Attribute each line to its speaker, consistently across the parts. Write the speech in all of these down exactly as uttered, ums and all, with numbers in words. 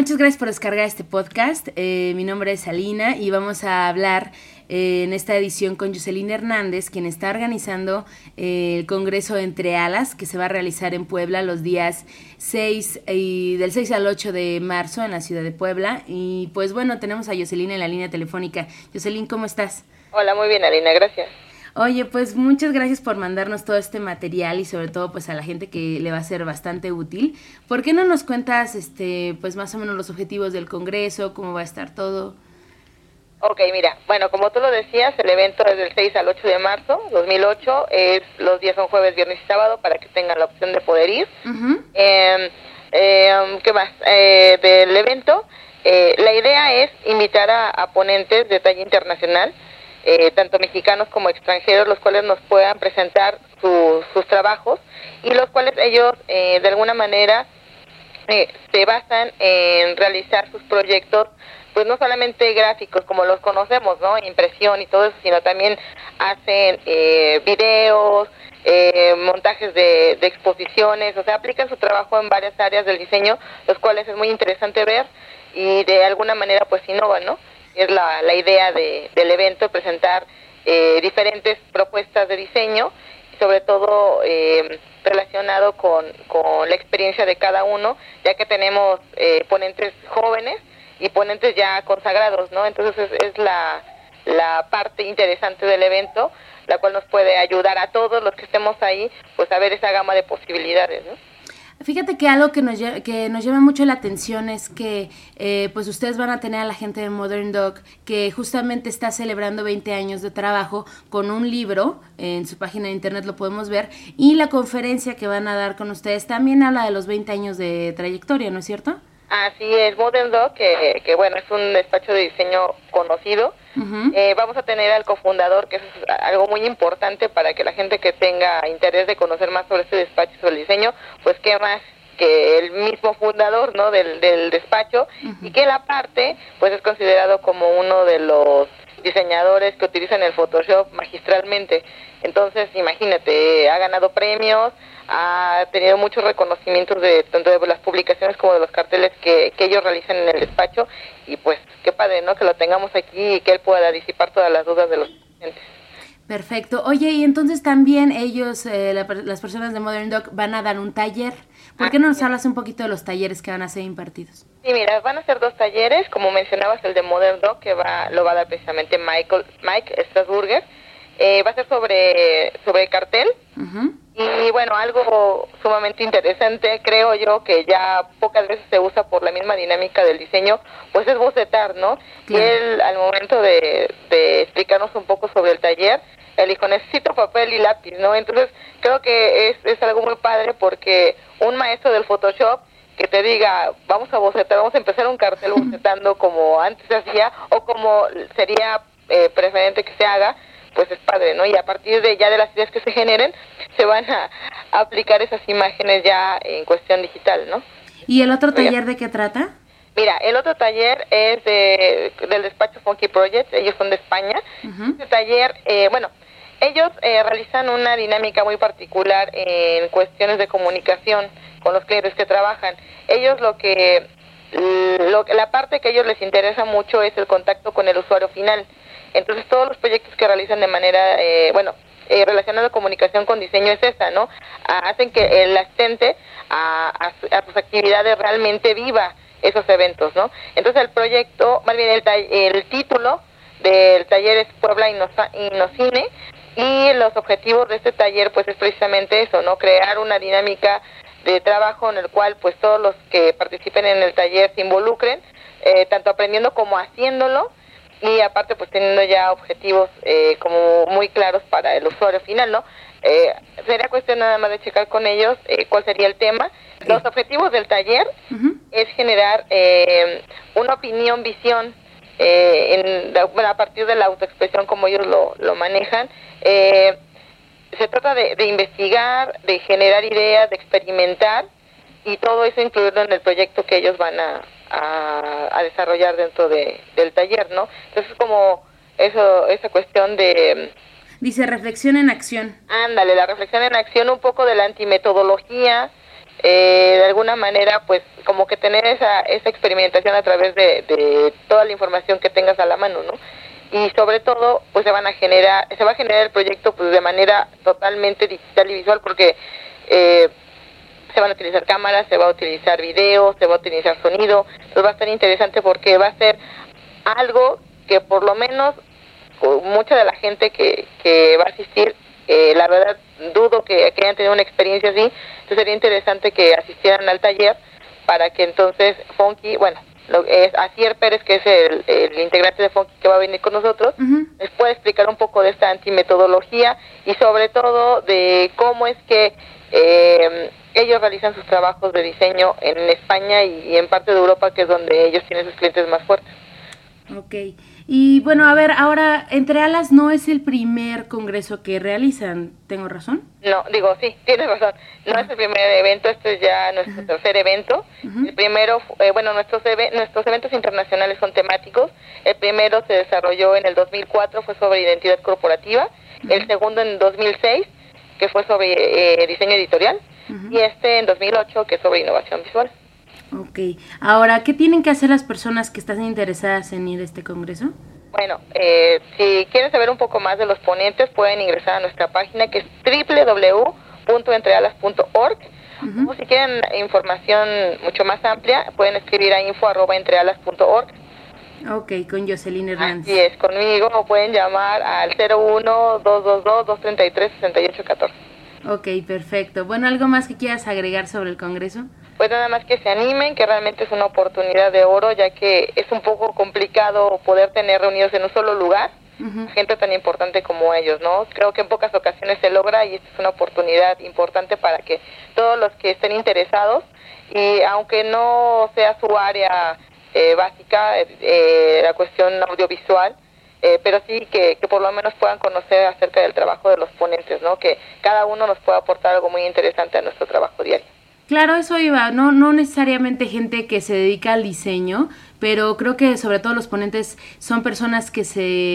Speaker 1: muchas gracias por descargar este podcast. Eh, mi nombre es Alina y vamos a hablar eh, en esta edición con Jocelyn Hernández, quien está organizando eh, el Congreso Entre Alas, que se va a realizar en Puebla los días seis y del seis al ocho de marzo en la ciudad de Puebla. Y pues bueno, tenemos a Jocelyn en la línea telefónica. Jocelyn, ¿cómo estás?
Speaker 2: Hola, muy bien, Alina, gracias.
Speaker 1: Oye, pues muchas gracias por mandarnos todo este material y sobre todo pues a la gente que le va a ser bastante útil. ¿Por qué no nos cuentas este pues más o menos los objetivos del Congreso, cómo va a estar todo?
Speaker 2: Ok, mira, bueno, como tú lo decías, el evento es del seis al ocho de marzo dos mil ocho, es, los días son jueves, viernes y sábado para que tengan la opción de poder ir. Uh-huh. eh, eh, ¿Qué más? Eh, del evento, eh, la idea es invitar a, a ponentes de talla internacional, Eh, tanto mexicanos como extranjeros, los cuales nos puedan presentar su, sus trabajos y los cuales ellos eh, de alguna manera eh, se basan en realizar sus proyectos, pues no solamente gráficos como los conocemos, ¿no? Impresión y todo eso, sino también hacen eh, videos, eh, montajes de, de exposiciones, o sea, aplican su trabajo en varias áreas del diseño, los cuales es muy interesante ver y de alguna manera pues innovan, ¿no? Es la, la idea de, del evento, presentar eh, diferentes propuestas de diseño, sobre todo eh, relacionado con, con la experiencia de cada uno, ya que tenemos eh, ponentes jóvenes y ponentes ya consagrados, ¿no? Entonces es, es la, la parte interesante del evento, la cual nos puede ayudar a todos los que estemos ahí, pues a ver esa gama de posibilidades, ¿no?
Speaker 1: Fíjate que algo que nos, que nos llama mucho la atención es que eh, pues ustedes van a tener a la gente de Modern Dog, que justamente está celebrando veinte años de trabajo con un libro, en su página de internet lo podemos ver, y la conferencia que van a dar con ustedes también habla de los veinte años de trayectoria, ¿no es cierto?
Speaker 2: Así es, Modern Dog, que, que bueno, es un despacho de diseño conocido. Uh-huh. Eh, vamos a tener al cofundador, que es algo muy importante para que la gente que tenga interés de conocer más sobre este despacho, sobre el diseño, pues qué más que el mismo fundador, ¿no? del, del despacho, uh-huh. Y que él aparte, pues es considerado como uno de los diseñadores que utilizan el Photoshop magistralmente. Entonces, imagínate, ha ganado premios, ha tenido muchos reconocimientos de tanto de las publicaciones como de los carteles que, que ellos realizan en el despacho, y pues qué padre, ¿no? Que lo tengamos aquí y que él pueda disipar todas las dudas de los clientes.
Speaker 1: Perfecto. Oye, y entonces también ellos, eh, la, las personas de Modern Dog, van a dar un taller. ¿Por qué no nos hablas un poquito de los talleres que van a ser impartidos?
Speaker 2: Sí, mira, van a ser dos talleres, como mencionabas, el de Modern Dog, que va lo va a dar precisamente Michael, Mike Strasburger. Eh, va a ser sobre, sobre cartel. Uh-huh. Y bueno, algo sumamente interesante, creo yo, que ya pocas veces se usa por la misma dinámica del diseño, pues es bocetar, ¿no? Claro. Y él, al momento de, de explicarnos un poco sobre el taller, él dijo, necesito papel y lápiz, ¿no? Entonces, creo que es, es algo muy padre porque un maestro del Photoshop que te diga, vamos a bocetar, vamos a empezar un cartel bocetando como antes se hacía o como sería eh, preferente que se haga, pues es padre, ¿no? Y a partir de ya de las ideas que se generen, se van a, a aplicar esas imágenes ya en cuestión digital, ¿no?
Speaker 1: ¿Y el otro taller de qué trata?
Speaker 2: Mira, el otro taller es de, del despacho Funky Projects, ellos son de España. Uh-huh. Este taller, eh, bueno, ellos eh, realizan una dinámica muy particular en cuestiones de comunicación con los clientes que trabajan. Ellos lo que, lo, la parte que a ellos les interesa mucho es el contacto con el usuario final. Entonces todos los proyectos que realizan de manera, eh, bueno, eh, relacionada a comunicación con diseño es esta, ¿no? Ah, hacen que el asistente a, a, a sus actividades realmente viva esos eventos, ¿no? Entonces el proyecto, más bien el, el título del taller es Puebla Innocine, y los objetivos de este taller pues es precisamente eso, ¿no? Crear una dinámica de trabajo en el cual pues todos los que participen en el taller se involucren, eh, tanto aprendiendo como haciéndolo, y aparte pues teniendo ya objetivos eh, como muy claros para el usuario final, ¿no? Eh, sería cuestión nada más de checar con ellos eh, cuál sería el tema. Sí. Los objetivos del taller uh-huh. es generar eh, una opinión, visión, eh, en, bueno, a partir de la autoexpresión como ellos lo, lo manejan. Eh, se trata de, de investigar, de generar ideas, de experimentar, y todo eso incluirlo en el proyecto que ellos van a A, a desarrollar dentro de, del taller, ¿no? Entonces como eso, esa cuestión de...
Speaker 1: Dice reflexión en acción.
Speaker 2: Ándale, la reflexión en acción, un poco de la antimetodología eh, de alguna manera, pues, como que tener esa, esa experimentación a través de, de toda la información que tengas a la mano, ¿no? Y sobre todo, pues se van a generar, se va a generar el proyecto pues de manera totalmente digital y visual, porque eh, se van a utilizar cámaras, se va a utilizar video, se va a utilizar sonido. Entonces va a estar interesante porque va a ser algo que por lo menos mucha de la gente que, que va a asistir, eh, la verdad dudo que, que hayan tenido una experiencia así. Entonces sería interesante que asistieran al taller para que entonces Funky, bueno, Lo, es Asier Pérez, que es el, el integrante de Funky que va a venir con nosotros, uh-huh. les puede explicar un poco de esta antimetodología y sobre todo de cómo es que eh, ellos realizan sus trabajos de diseño en España y, y en parte de Europa, que es donde ellos tienen sus clientes más fuertes.
Speaker 1: Ok, y bueno, a ver, ahora, Entre Alas no es el primer congreso que realizan, ¿tengo razón?
Speaker 2: No, digo, sí, tienes razón, no uh-huh. es el primer evento, este es ya nuestro uh-huh. tercer evento. Uh-huh. El primero, eh, bueno, nuestros, ev- nuestros eventos internacionales son temáticos. El primero se desarrolló en el dos mil cuatro, fue sobre identidad corporativa. Uh-huh. El segundo en dos mil seis, que fue sobre eh, diseño editorial. Uh-huh. Y este en dos mil ocho, que es sobre innovación visual.
Speaker 1: Ok, ahora, ¿qué tienen que hacer las personas que están interesadas en ir a este congreso?
Speaker 2: Bueno, eh, si quieren saber un poco más de los ponentes, pueden ingresar a nuestra página, que es doble u doble u doble u punto entrealas punto org. Uh-huh. O si quieren información mucho más amplia, pueden escribir a info arroba entrealas punto org.
Speaker 1: Ok, con Jocelyn Hernández.
Speaker 2: Así es, conmigo, o pueden llamar al cero uno, dos dos dos, dos tres tres, seis ocho uno cuatro.
Speaker 1: Ok, perfecto. Bueno, ¿algo más que quieras agregar sobre el congreso?
Speaker 2: Pues nada más que se animen, que realmente es una oportunidad de oro, ya que es un poco complicado poder tener reunidos en un solo lugar uh-huh. gente tan importante como ellos, ¿no? Creo que en pocas ocasiones se logra y esta es una oportunidad importante para que todos los que estén interesados, y aunque no sea su área eh, básica, eh, la cuestión audiovisual, eh, pero sí que, que por lo menos puedan conocer acerca del trabajo de los ponentes, ¿no? Que cada uno nos pueda aportar algo muy interesante a nuestro trabajo diario.
Speaker 1: Claro, eso iba, no, no necesariamente gente que se dedica al diseño, pero creo que sobre todo los ponentes son personas que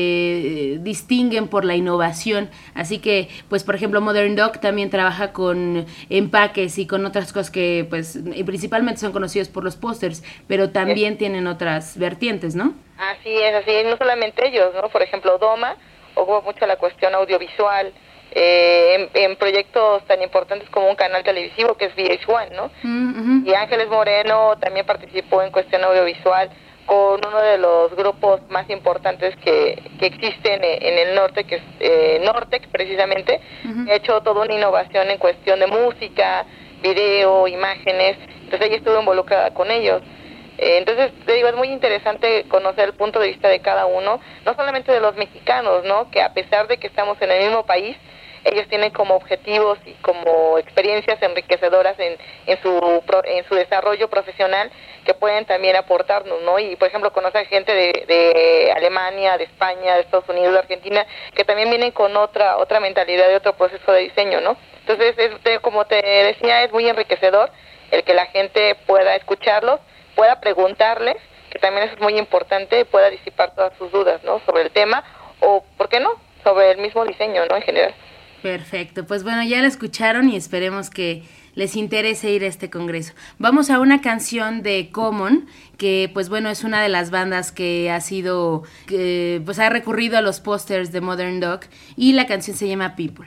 Speaker 1: se distinguen por la innovación, así que, pues, por ejemplo, Modern Dog también trabaja con empaques y con otras cosas que, pues, principalmente son conocidos por los pósters, pero también sí. tienen otras vertientes, ¿no?
Speaker 2: Así es, así es, no solamente ellos, ¿no? Por ejemplo, Doma ocupa mucho la cuestión audiovisual, Eh, en, en proyectos tan importantes como un canal televisivo que es V H uno, ¿no? Uh-huh. Y Ángeles Moreno también participó en cuestión audiovisual con uno de los grupos más importantes que, que existen en el norte, que es eh, Nortec, precisamente. Uh-huh. Ha hecho toda una innovación en cuestión de música, video, imágenes, entonces ella estuvo involucrada con ellos. Eh, entonces, te digo, es muy interesante conocer el punto de vista de cada uno, no solamente de los mexicanos, ¿no? Que a pesar de que estamos en el mismo país, ellos tienen como objetivos y como experiencias enriquecedoras en, en su en su desarrollo profesional que pueden también aportarnos, ¿no? Y, por ejemplo, conocer gente de, de Alemania, de España, de Estados Unidos, de Argentina, que también vienen con otra otra mentalidad y otro proceso de diseño, ¿no? Entonces, es, como te decía, es muy enriquecedor el que la gente pueda escucharlos, pueda preguntarles, que también eso es muy importante, pueda disipar todas sus dudas, ¿no? Sobre el tema, o, ¿por qué no?, sobre el mismo diseño, ¿no?, en general.
Speaker 1: Perfecto, pues bueno, ya lo escucharon y esperemos que les interese ir a este congreso. Vamos a una canción de Common, que pues bueno, es una de las bandas que ha sido, que pues ha recurrido a los pósters de Modern Dog, y la canción se llama People.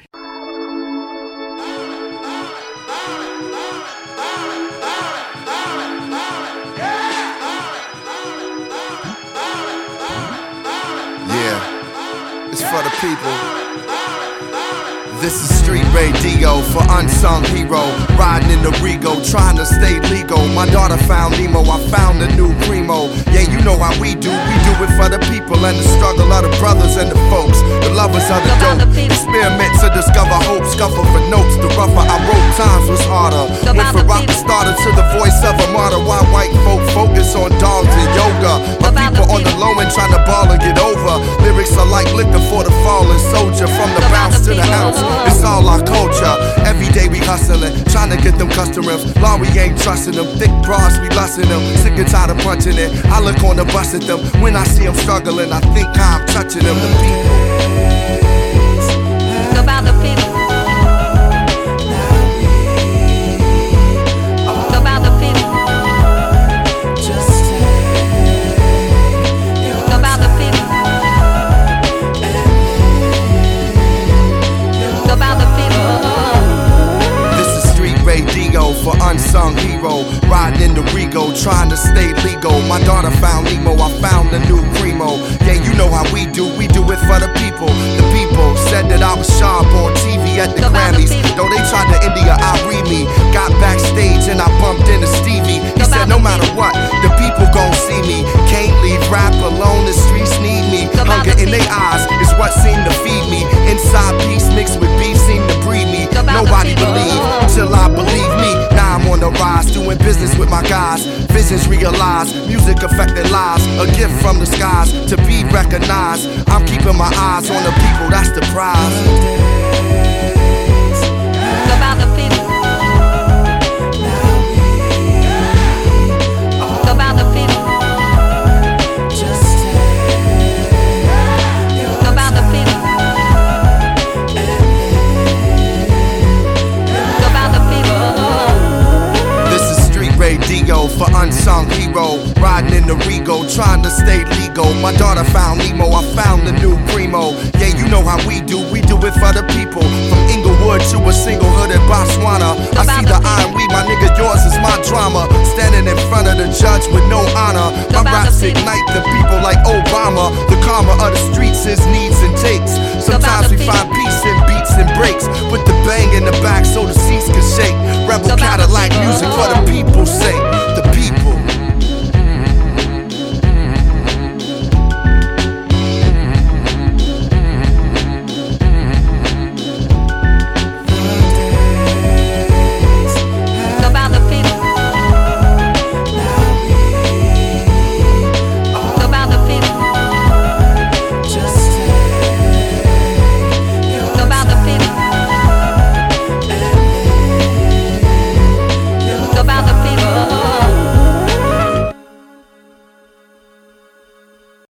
Speaker 3: Yeah, it's for the people. This is street radio for unsung hero. Riding in the Rego, trying to stay legal. My daughter found Nemo, I found a new primo. Yeah, you know how we do. We do it for the people and the struggle of the brothers and the folks, the lovers of the dope. Experiment to discover hope, scuffle for notes. The rougher I wrote, times was harder. Went from rock starter to the voice of a martyr. Why white folk focus on dogs and yoga? My people on the low end trying to ball and get over. Lyrics are like liquor for the fallen soldier. From the bounce to the ounce, it's all our culture. Every day we hustling, trying to get them customers. Law, we ain't trusting them. Thick bras, we lusting them. Sick and tired of punching it. I look on the bus at them. When I see them struggling, I think how I'm touching them. The people.
Speaker 4: About the people.
Speaker 3: stayed legal. My daughter found Nemo, I found a new primo. Yeah, you know how we do, we do it for the people. The people said that I was sharp on T V at the Grammys. Though they tried to India, I read me. Got backstage and I bumped into Stevie. He said no matter what, the people gon' see me. Can't leave rap alone, the streets need me. Hunger in their eyes is what seemed to feed me. Inside peace mixed with beef seemed to breed me. Nobody believed till I believe me. Now I'm on the rise, doing business with my guys. Visions realized, music affecting lives. A gift from the skies to be recognized. I'm keeping my eyes on the people, that's the prize.
Speaker 4: About the people. About the people. About the people. About the people.
Speaker 3: This is street radio for unsung hero. Riding in the Rego, trying to stay legal. My daughter found Nemo, I found the new primo. Yeah, you know how we do, we do it for the people. From Inglewood to a single hood in Botswana. I see the iron weed, my nigga, yours is my drama. Standing in front of the judge with no